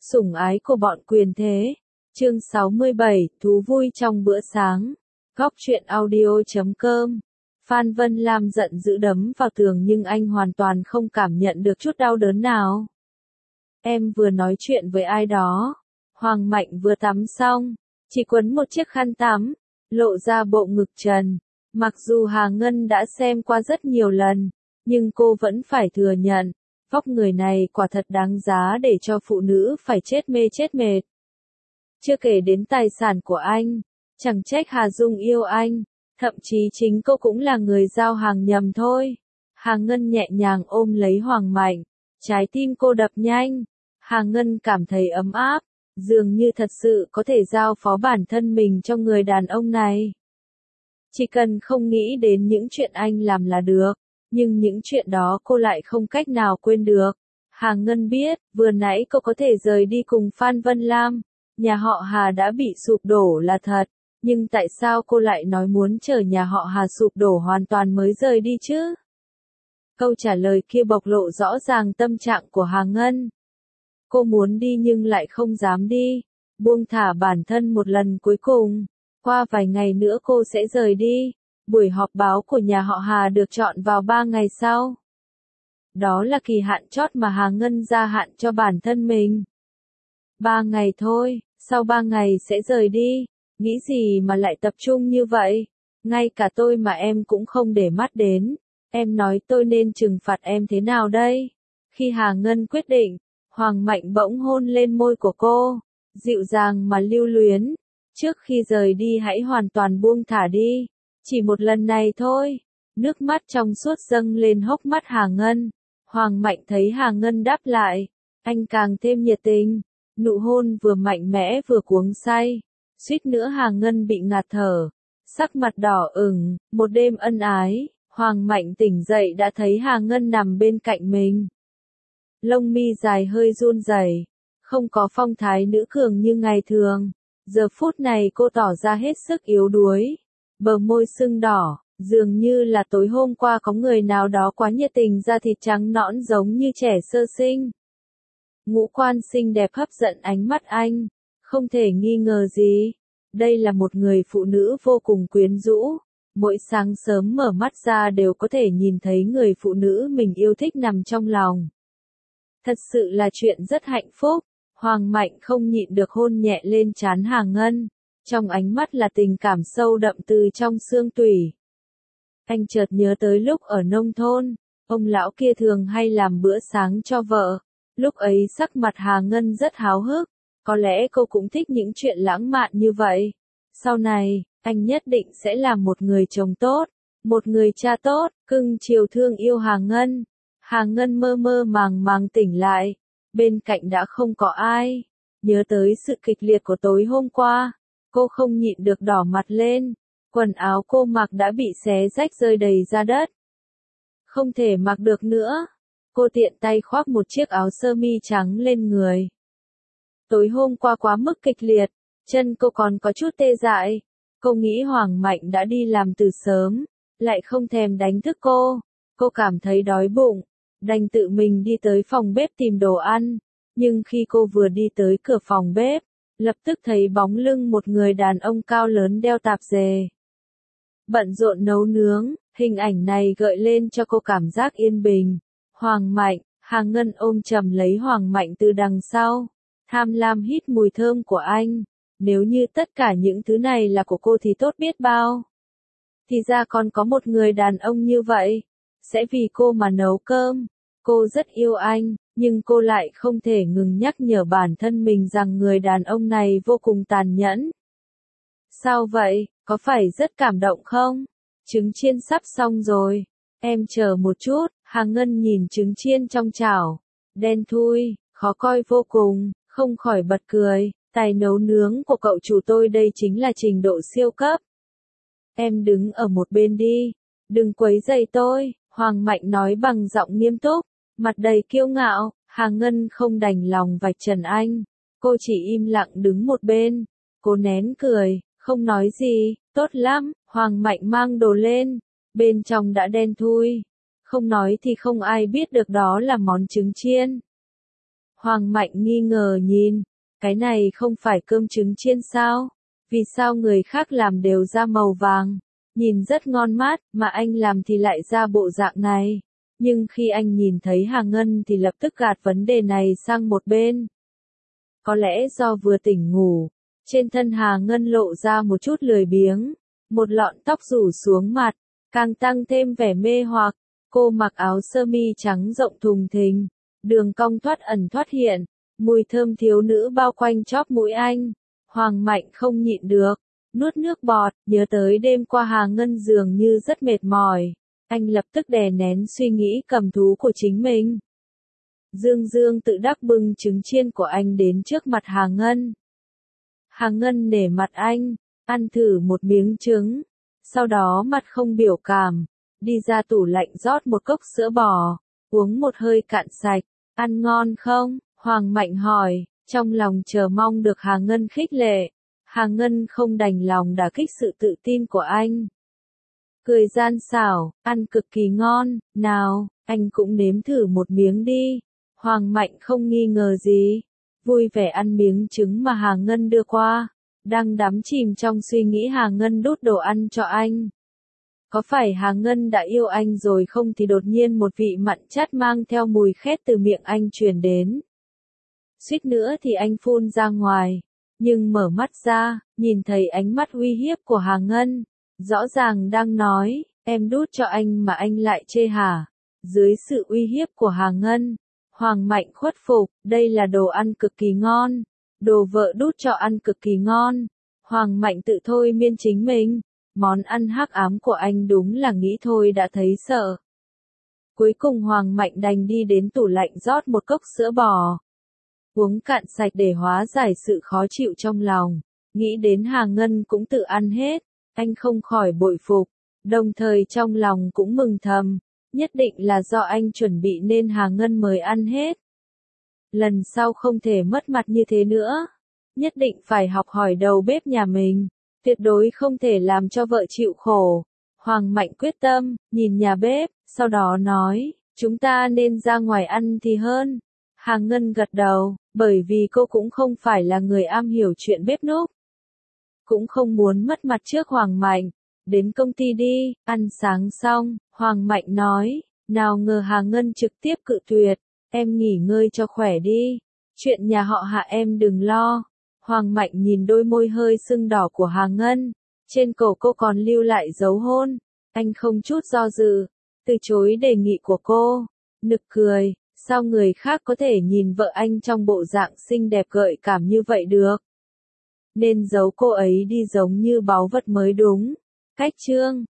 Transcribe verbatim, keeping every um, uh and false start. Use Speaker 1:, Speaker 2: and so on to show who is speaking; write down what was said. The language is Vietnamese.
Speaker 1: Sủng ái của bọn quyền thế. Chương sáu mươi bảy, thú vui trong bữa sáng. Góc truyện audio chấm com. Phan Vân Lam giận dữ đấm vào tường nhưng anh hoàn toàn không cảm nhận được chút đau đớn nào. Em vừa nói chuyện với ai đó. Hoàng Mạnh vừa tắm xong, chỉ quấn một chiếc khăn tắm, lộ ra bộ ngực trần. Mặc dù Hà Ngân đã xem qua rất nhiều lần, nhưng cô vẫn phải thừa nhận, vóc người này quả thật đáng giá để cho phụ nữ phải chết mê chết mệt. Chưa kể đến tài sản của anh, chẳng trách Hà Dung yêu anh, thậm chí chính cô cũng là người giao hàng nhầm thôi. Hà Ngân nhẹ nhàng ôm lấy Hoàng Mạnh, trái tim cô đập nhanh. Hà Ngân cảm thấy ấm áp, dường như thật sự có thể giao phó bản thân mình cho người đàn ông này. Chỉ cần không nghĩ đến những chuyện anh làm là được, nhưng những chuyện đó cô lại không cách nào quên được. Hà Ngân biết, vừa nãy cô có thể rời đi cùng Phan Vân Lam, nhà họ Hà đã bị sụp đổ là thật, nhưng tại sao cô lại nói muốn chờ nhà họ Hà sụp đổ hoàn toàn mới rời đi chứ? Câu trả lời kia bộc lộ rõ ràng tâm trạng của Hà Ngân. Cô muốn đi nhưng lại không dám đi, buông thả bản thân một lần cuối cùng. Qua vài ngày nữa cô sẽ rời đi. Buổi họp báo của nhà họ Hà được chọn vào ba ngày sau. Đó là kỳ hạn chót mà Hà Ngân gia hạn cho bản thân mình. Ba ngày thôi, sau ba ngày sẽ rời đi. Nghĩ gì mà lại tập trung như vậy? Ngay cả tôi mà em cũng không để mắt đến. Em nói tôi nên trừng phạt em thế nào đây? Khi Hà Ngân quyết định, Hoàng Mạnh bỗng hôn lên môi của cô, dịu dàng mà lưu luyến. Trước khi rời đi hãy hoàn toàn buông thả đi. Chỉ một lần này thôi. Nước mắt trong suốt dâng lên hốc mắt Hà Ngân. Hoàng Mạnh thấy Hà Ngân đáp lại, anh càng thêm nhiệt tình. Nụ hôn vừa mạnh mẽ vừa cuống say. Suýt nữa Hà Ngân bị ngạt thở. Sắc mặt đỏ ửng, một đêm ân ái, Hoàng Mạnh tỉnh dậy đã thấy Hà Ngân nằm bên cạnh mình. Lông mi dài hơi run rẩy, không có phong thái nữ cường như ngày thường. Giờ phút này cô tỏ ra hết sức yếu đuối. Bờ môi sưng đỏ, dường như là tối hôm qua có người nào đó quá nhiệt tình, da thịt trắng nõn giống như trẻ sơ sinh. Ngũ quan xinh đẹp hấp dẫn ánh mắt anh, không thể nghi ngờ gì. Đây là một người phụ nữ vô cùng quyến rũ. Mỗi sáng sớm mở mắt ra đều có thể nhìn thấy người phụ nữ mình yêu thích nằm trong lòng. Thật sự là chuyện rất hạnh phúc. Hoàng Mạnh không nhịn được hôn nhẹ lên trán Hà Ngân. Trong ánh mắt là tình cảm sâu đậm từ trong xương tủy. Anh chợt nhớ tới lúc ở nông thôn, ông lão kia thường hay làm bữa sáng cho vợ. Lúc ấy sắc mặt Hà Ngân rất háo hức. Có lẽ cô cũng thích những chuyện lãng mạn như vậy. Sau này, anh nhất định sẽ là một người chồng tốt, một người cha tốt, cưng chiều thương yêu Hà Ngân. Hà Ngân mơ mơ màng màng tỉnh lại. Bên cạnh đã không có ai. Nhớ tới sự kịch liệt của tối hôm qua, cô không nhịn được đỏ mặt lên. Quần áo cô mặc đã bị xé rách rơi đầy ra đất. Không thể mặc được nữa. Cô tiện tay khoác một chiếc áo sơ mi trắng lên người. Tối hôm qua quá mức kịch liệt, chân cô còn có chút tê dại. Cô nghĩ Hoàng Mạnh đã đi làm từ sớm, lại không thèm đánh thức cô. Cô cảm thấy đói bụng, đành tự mình đi tới phòng bếp tìm đồ ăn. Nhưng khi cô vừa đi tới cửa phòng bếp, lập tức thấy bóng lưng một người đàn ông cao lớn đeo tạp dề. Bận rộn nấu nướng, hình ảnh này gợi lên cho cô cảm giác yên bình. Hoàng Mạnh, Hà Ngân ôm chầm lấy Hoàng Mạnh từ đằng sau. Tham lam hít mùi thơm của anh. Nếu như tất cả những thứ này là của cô thì tốt biết bao. Thì ra còn có một người đàn ông như vậy. Sẽ vì cô mà nấu cơm. Cô rất yêu anh, nhưng cô lại không thể ngừng nhắc nhở bản thân mình rằng người đàn ông này vô cùng tàn nhẫn. Sao vậy, có phải rất cảm động không? Trứng chiên sắp xong rồi. Em chờ một chút. Hà Ngân nhìn trứng chiên trong chảo. Đen thui, khó coi vô cùng, không khỏi bật cười. Tài nấu nướng của cậu chủ tôi đây chính là trình độ siêu cấp. Em đứng ở một bên đi. Đừng quấy rầy tôi. Hoàng Mạnh nói bằng giọng nghiêm túc, mặt đầy kiêu ngạo. Hà Ngân không đành lòng vạch trần anh. Cô chỉ im lặng đứng một bên. Cô nén cười, không nói gì. Tốt lắm, Hoàng Mạnh mang đồ lên. Bên trong đã đen thui. Không nói thì không ai biết được đó là món trứng chiên. Hoàng Mạnh nghi ngờ nhìn, cái này không phải cơm trứng chiên sao? Vì sao người khác làm đều ra màu vàng, nhìn rất ngon mát, mà anh làm thì lại ra bộ dạng này? Nhưng khi anh nhìn thấy Hà Ngân thì lập tức gạt vấn đề này sang một bên. Có lẽ do vừa tỉnh ngủ, trên thân Hà Ngân lộ ra một chút lười biếng, một lọn tóc rủ xuống mặt, càng tăng thêm vẻ mê hoặc. Cô mặc áo sơ mi trắng rộng thùng thình, đường cong thoát ẩn thoát hiện, mùi thơm thiếu nữ bao quanh chóp mũi anh. Hoàng Mạnh không nhịn được, nuốt nước bọt, nhớ tới đêm qua Hà Ngân dường như rất mệt mỏi. Anh lập tức đè nén suy nghĩ cầm thú của chính mình. Dương Dương tự đắc bưng trứng chiên của anh đến trước mặt Hà Ngân. Hà Ngân nể mặt anh, ăn thử một miếng trứng, sau đó mặt không biểu cảm, đi ra tủ lạnh rót một cốc sữa bò, uống một hơi cạn sạch. Ăn ngon không? Hoàng Mạnh hỏi, trong lòng chờ mong được Hà Ngân khích lệ. Hà Ngân không đành lòng đả kích sự tự tin của anh. Cười gian xảo, ăn cực kỳ ngon, nào, anh cũng nếm thử một miếng đi. Hoàng Mạnh không nghi ngờ gì, vui vẻ ăn miếng trứng mà Hà Ngân đưa qua, đang đắm chìm trong suy nghĩ Hà Ngân đút đồ ăn cho anh. Có phải Hà Ngân đã yêu anh rồi không thì đột nhiên một vị mặn chát mang theo mùi khét từ miệng anh truyền đến. Suýt nữa thì anh phun ra ngoài, nhưng mở mắt ra, nhìn thấy ánh mắt uy hiếp của Hà Ngân, rõ ràng đang nói, em đút cho anh mà anh lại chê hả? Dưới sự uy hiếp của Hà Ngân, Hoàng Mạnh khuất phục, đây là đồ ăn cực kỳ ngon, đồ vợ đút cho ăn cực kỳ ngon. Hoàng Mạnh tự thôi miên chính mình, món ăn hắc ám của anh đúng là nghĩ thôi đã thấy sợ. Cuối cùng Hoàng Mạnh đành đi đến tủ lạnh rót một cốc sữa bò, uống cạn sạch để hóa giải sự khó chịu trong lòng. Nghĩ đến Hà Ngân cũng tự ăn hết, anh không khỏi bội phục, đồng thời trong lòng cũng mừng thầm, nhất định là do anh chuẩn bị nên Hà Ngân mới ăn hết. Lần sau không thể mất mặt như thế nữa, nhất định phải học hỏi đầu bếp nhà mình, tuyệt đối không thể làm cho vợ chịu khổ. Hoàng Mạnh quyết tâm, nhìn nhà bếp, sau đó nói, chúng ta nên ra ngoài ăn thì hơn. Hà Ngân gật đầu, bởi vì cô cũng không phải là người am hiểu chuyện bếp núc. Cũng không muốn mất mặt trước Hoàng Mạnh. Đến công ty đi, ăn sáng xong, Hoàng Mạnh nói, nào ngờ Hà Ngân trực tiếp cự tuyệt, em nghỉ ngơi cho khỏe đi, chuyện nhà họ Hạ em đừng lo. Hoàng Mạnh nhìn đôi môi hơi sưng đỏ của Hà Ngân, trên cổ cô còn lưu lại dấu hôn, anh không chút do dự, từ chối đề nghị của cô, nực cười, sao người khác có thể nhìn vợ anh trong bộ dạng xinh đẹp gợi cảm như vậy được? Nên giấu cô ấy đi giống như báu vật mới đúng. Cách chương